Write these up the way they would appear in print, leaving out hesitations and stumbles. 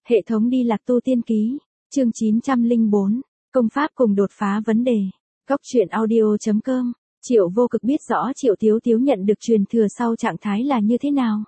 Hệ thống đi lạc tu tiên ký, chương 904, công pháp cùng đột phá vấn đề. Góc truyện audio.com, Triệu Vô Cực biết rõ Triệu Tiếu Tiếu nhận được truyền thừa sau trạng thái là như thế nào.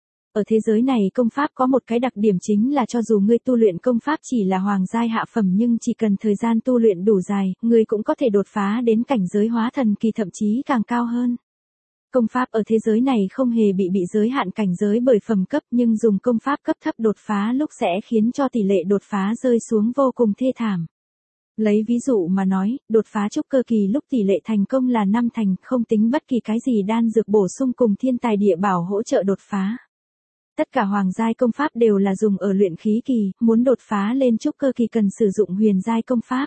Ở thế giới này công pháp có một cái đặc điểm chính là cho dù ngươi tu luyện công pháp chỉ là hoàng giai hạ phẩm nhưng chỉ cần thời gian tu luyện đủ dài, ngươi cũng có thể đột phá đến cảnh giới hóa thần kỳ thậm chí càng cao hơn. Công pháp ở thế giới này không hề bị giới hạn cảnh giới bởi phẩm cấp nhưng dùng công pháp cấp thấp đột phá lúc sẽ khiến cho tỷ lệ đột phá rơi xuống vô cùng thê thảm. Lấy ví dụ mà nói, đột phá trúc cơ kỳ lúc tỷ lệ thành công là 5 thành, không tính bất kỳ cái gì đan dược bổ sung cùng thiên tài địa bảo hỗ trợ đột phá. Tất cả hoàng giai công pháp đều là dùng ở luyện khí kỳ, muốn đột phá lên trúc cơ kỳ cần sử dụng huyền giai công pháp.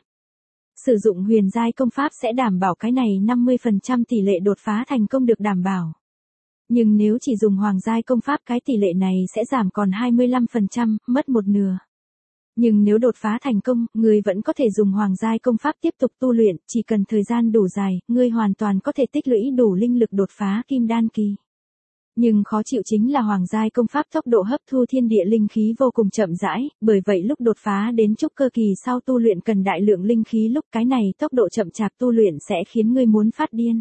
Sử dụng huyền giai công pháp sẽ đảm bảo cái này 50% tỷ lệ đột phá thành công được đảm bảo. Nhưng nếu chỉ dùng hoàng giai công pháp cái tỷ lệ này sẽ giảm còn 25%, mất một nửa. Nhưng nếu đột phá thành công, ngươi vẫn có thể dùng hoàng giai công pháp tiếp tục tu luyện, chỉ cần thời gian đủ dài, ngươi hoàn toàn có thể tích lũy đủ linh lực đột phá kim đan kỳ. Nhưng khó chịu chính là hoàng giai công pháp tốc độ hấp thu thiên địa linh khí vô cùng chậm rãi, bởi vậy lúc đột phá đến trúc cơ kỳ sau tu luyện cần đại lượng linh khí lúc cái này tốc độ chậm chạp tu luyện sẽ khiến ngươi muốn phát điên.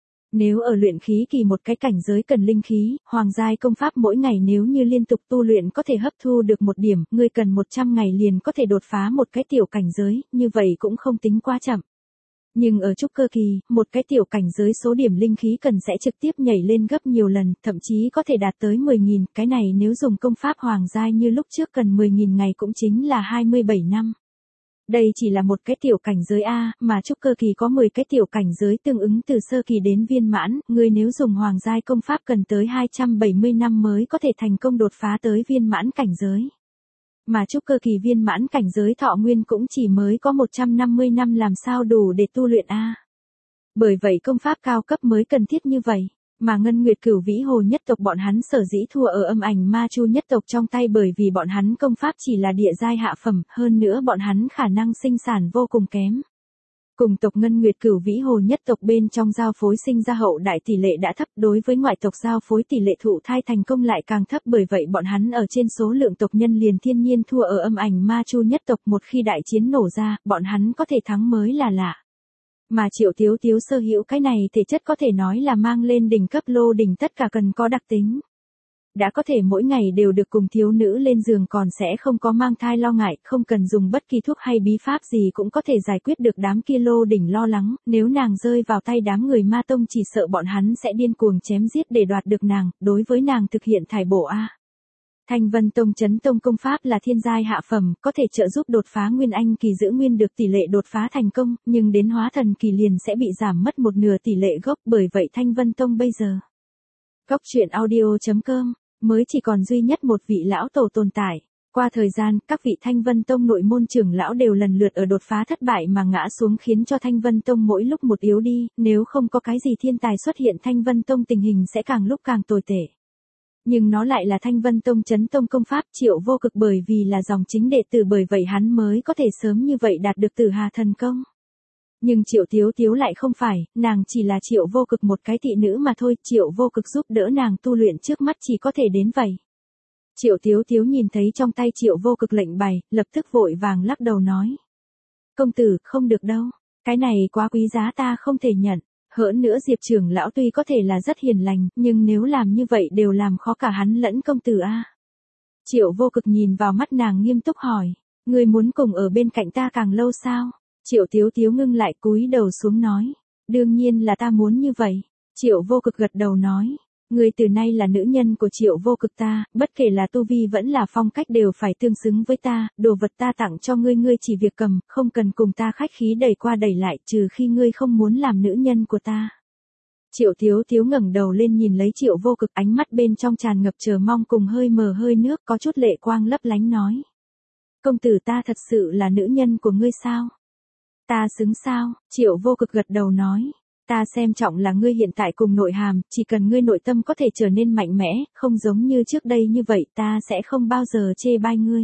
Nếu ở luyện khí kỳ một cái cảnh giới cần linh khí, hoàng giai công pháp mỗi ngày nếu như liên tục tu luyện có thể hấp thu được một điểm, ngươi cần 100 ngày liền có thể đột phá một cái tiểu cảnh giới, như vậy cũng không tính quá chậm. Nhưng ở trúc cơ kỳ, một cái tiểu cảnh giới số điểm linh khí cần sẽ trực tiếp nhảy lên gấp nhiều lần, thậm chí có thể đạt tới 10.000, cái này nếu dùng công pháp hoàng giai như lúc trước cần 10.000 ngày cũng chính là 27 năm. Đây chỉ là một cái tiểu cảnh giới A, mà trúc cơ kỳ có 10 cái tiểu cảnh giới tương ứng từ sơ kỳ đến viên mãn, người nếu dùng hoàng giai công pháp cần tới 270 năm mới có thể thành công đột phá tới viên mãn cảnh giới. Mà trúc cơ kỳ viên mãn cảnh giới thọ nguyên cũng chỉ mới có 150 năm làm sao đủ để tu luyện A. Bởi vậy công pháp cao cấp mới cần thiết như vậy. Mà Ngân Nguyệt Cửu Vĩ Hồ nhất tộc bọn hắn sở dĩ thua ở Âm Ảnh Ma Chu nhất tộc trong tay bởi vì bọn hắn công pháp chỉ là địa giai hạ phẩm, hơn nữa bọn hắn khả năng sinh sản vô cùng kém. Cùng tộc Ngân Nguyệt Cửu Vĩ Hồ nhất tộc bên trong giao phối sinh ra hậu đại tỷ lệ đã thấp, đối với ngoại tộc giao phối tỷ lệ thụ thai thành công lại càng thấp, bởi vậy bọn hắn ở trên số lượng tộc nhân liền thiên nhiên thua ở Âm Ảnh Ma Chu nhất tộc, một khi đại chiến nổ ra, bọn hắn có thể thắng mới là lạ. Mà Triệu Tiếu Tiếu sở hữu cái này thể chất có thể nói là mang lên đỉnh cấp lô đỉnh tất cả cần có đặc tính. Đã có thể mỗi ngày đều được cùng thiếu nữ lên giường còn sẽ không có mang thai lo ngại, không cần dùng bất kỳ thuốc hay bí pháp gì cũng có thể giải quyết được đám kia lô đỉnh lo lắng, nếu nàng rơi vào tay đám người ma tông chỉ sợ bọn hắn sẽ điên cuồng chém giết để đoạt được nàng, đối với nàng thực hiện thải bổ A. Thanh Vân Tông Chấn Tông công pháp là thiên giai hạ phẩm, có thể trợ giúp đột phá nguyên anh kỳ giữ nguyên được tỷ lệ đột phá thành công, nhưng đến hóa thần kỳ liền sẽ bị giảm mất một nửa tỷ lệ gốc, bởi vậy Thanh Vân Tông bây giờ. Góc truyện audio.com, mới chỉ còn duy nhất một vị lão tổ tồn tại. Qua thời gian, các vị Thanh Vân Tông nội môn trưởng lão đều lần lượt ở đột phá thất bại mà ngã xuống khiến cho Thanh Vân Tông mỗi lúc một yếu đi, nếu không có cái gì thiên tài xuất hiện Thanh Vân Tông tình hình sẽ càng lúc càng tồi tệ. Nhưng nó lại là Thanh Vân Tông Chấn Tông công pháp Triệu Vô Cực bởi vì là dòng chính đệ tử bởi vậy hắn mới có thể sớm như vậy đạt được Tử Hà thần công. Nhưng Triệu Tiếu Tiếu lại không phải, nàng chỉ là Triệu Vô Cực một cái thị nữ mà thôi, Triệu Vô Cực giúp đỡ nàng tu luyện trước mắt chỉ có thể đến vậy. Triệu Tiếu Tiếu nhìn thấy trong tay Triệu Vô Cực lệnh bài, lập tức vội vàng lắc đầu nói. Công tử, không được đâu, cái này quá quý giá ta không thể nhận. Hơn nữa Diệp trưởng lão tuy có thể là rất hiền lành, nhưng nếu làm như vậy đều làm khó cả hắn lẫn công tử A. Triệu Vô Cực nhìn vào mắt nàng nghiêm túc hỏi, ngươi muốn cùng ở bên cạnh ta càng lâu sao? Triệu Tiếu Tiếu ngưng lại cúi đầu xuống nói, đương nhiên là ta muốn như vậy. Triệu Vô Cực gật đầu nói, ngươi từ nay là nữ nhân của Triệu Vô Cực ta, bất kể là tu vi vẫn là phong cách đều phải tương xứng với ta, đồ vật ta tặng cho ngươi ngươi chỉ việc cầm, không cần cùng ta khách khí đẩy qua đẩy lại trừ khi ngươi không muốn làm nữ nhân của ta. Triệu Tiếu Tiếu ngẩng đầu lên nhìn lấy Triệu Vô Cực, ánh mắt bên trong tràn ngập chờ mong cùng hơi mờ hơi nước có chút lệ quang lấp lánh nói. Công tử ta thật sự là nữ nhân của ngươi sao? Ta xứng sao? Triệu Vô Cực gật đầu nói. Ta xem trọng là ngươi hiện tại cùng nội hàm, chỉ cần ngươi nội tâm có thể trở nên mạnh mẽ, không giống như trước đây như vậy ta sẽ không bao giờ chê bai ngươi.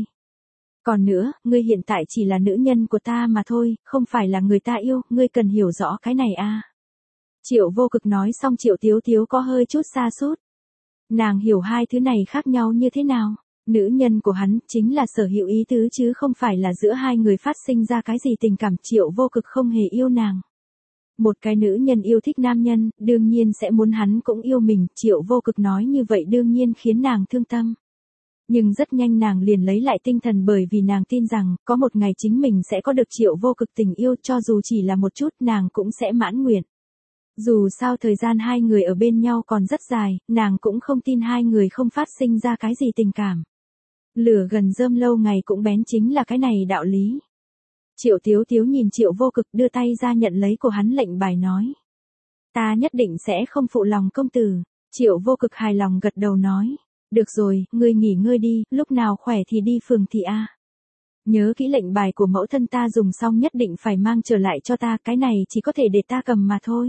Còn nữa, ngươi hiện tại chỉ là nữ nhân của ta mà thôi, không phải là người ta yêu, ngươi cần hiểu rõ cái này a. Triệu Vô Cực nói xong Triệu Tiếu Tiếu có hơi chút xa sút. Nàng hiểu hai thứ này khác nhau như thế nào? Nữ nhân của hắn chính là sở hữu ý tứ chứ không phải là giữa hai người phát sinh ra cái gì tình cảm. Triệu Vô Cực không hề yêu nàng. Một cái nữ nhân yêu thích nam nhân, đương nhiên sẽ muốn hắn cũng yêu mình. Triệu Vô Cực nói như vậy đương nhiên khiến nàng thương tâm. Nhưng rất nhanh nàng liền lấy lại tinh thần bởi vì nàng tin rằng, có một ngày chính mình sẽ có được Triệu Vô Cực tình yêu, cho dù chỉ là một chút nàng cũng sẽ mãn nguyện. Dù sao thời gian hai người ở bên nhau còn rất dài, nàng cũng không tin hai người không phát sinh ra cái gì tình cảm. Lửa gần rơm lâu ngày cũng bén chính là cái này đạo lý. Triệu Tiếu Tiếu nhìn Triệu Vô Cực đưa tay ra nhận lấy của hắn lệnh bài nói. Ta nhất định sẽ không phụ lòng công tử. Triệu Vô Cực hài lòng gật đầu nói. Được rồi, ngươi nghỉ ngơi đi, lúc nào khỏe thì đi phường thị a. Nhớ kỹ lệnh bài của mẫu thân ta dùng xong nhất định phải mang trở lại cho ta, cái này chỉ có thể để ta cầm mà thôi.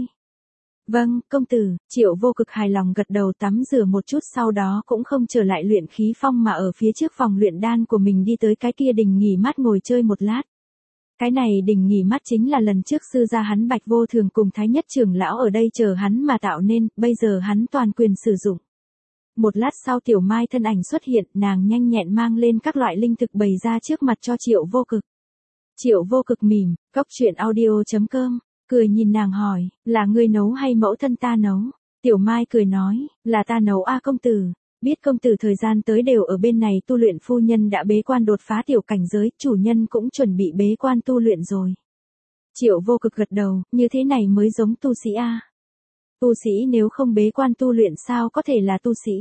Vâng, công tử. Triệu Vô Cực hài lòng gật đầu, tắm rửa một chút sau đó cũng không trở lại luyện khí phong mà ở phía trước phòng luyện đan của mình đi tới cái kia đình nghỉ mát ngồi chơi một lát. Cái này đình nghỉ mát chính là lần trước sư gia hắn Bạch Vô Thường cùng Thái Nhất trưởng lão ở đây chờ hắn mà tạo nên, bây giờ hắn toàn quyền sử dụng. Một lát sau Tiểu Mai thân ảnh xuất hiện, nàng nhanh nhẹn mang lên các loại linh thực bày ra trước mặt cho Triệu Vô Cực. Triệu Vô Cực mỉm, coctruyện.audio.com, cười nhìn nàng hỏi, là ngươi nấu hay mẫu thân ta nấu? Tiểu Mai cười nói, là ta nấu a công tử. Biết công tử thời gian tới đều ở bên này tu luyện, phu nhân đã bế quan đột phá tiểu cảnh giới, chủ nhân cũng chuẩn bị bế quan tu luyện rồi. Triệu Vô Cực gật đầu, như thế này mới giống tu sĩ a. Tu sĩ nếu không bế quan tu luyện sao có thể là tu sĩ?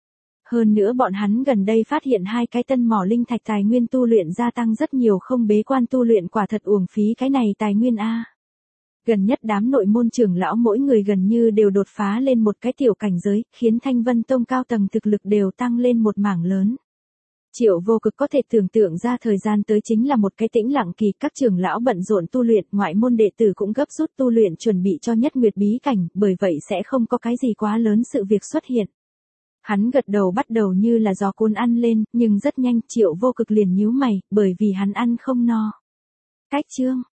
Hơn nữa bọn hắn gần đây phát hiện hai cái tân mỏ linh thạch, tài nguyên tu luyện gia tăng rất nhiều, không bế quan tu luyện quả thật uổng phí cái này tài nguyên a. Gần nhất đám nội môn trưởng lão mỗi người gần như đều đột phá lên một cái tiểu cảnh giới, khiến Thanh Vân Tông cao tầng thực lực đều tăng lên một mảng lớn. Triệu Vô Cực có thể tưởng tượng ra thời gian tới chính là một cái tĩnh lặng kỳ, các trưởng lão bận rộn tu luyện, ngoại môn đệ tử cũng gấp rút tu luyện chuẩn bị cho nhất nguyệt bí cảnh, bởi vậy sẽ không có cái gì quá lớn sự việc xuất hiện. Hắn gật đầu bắt đầu như là gió cuốn ăn lên, nhưng rất nhanh Triệu Vô Cực liền nhíu mày, bởi vì hắn ăn không no. Cách chương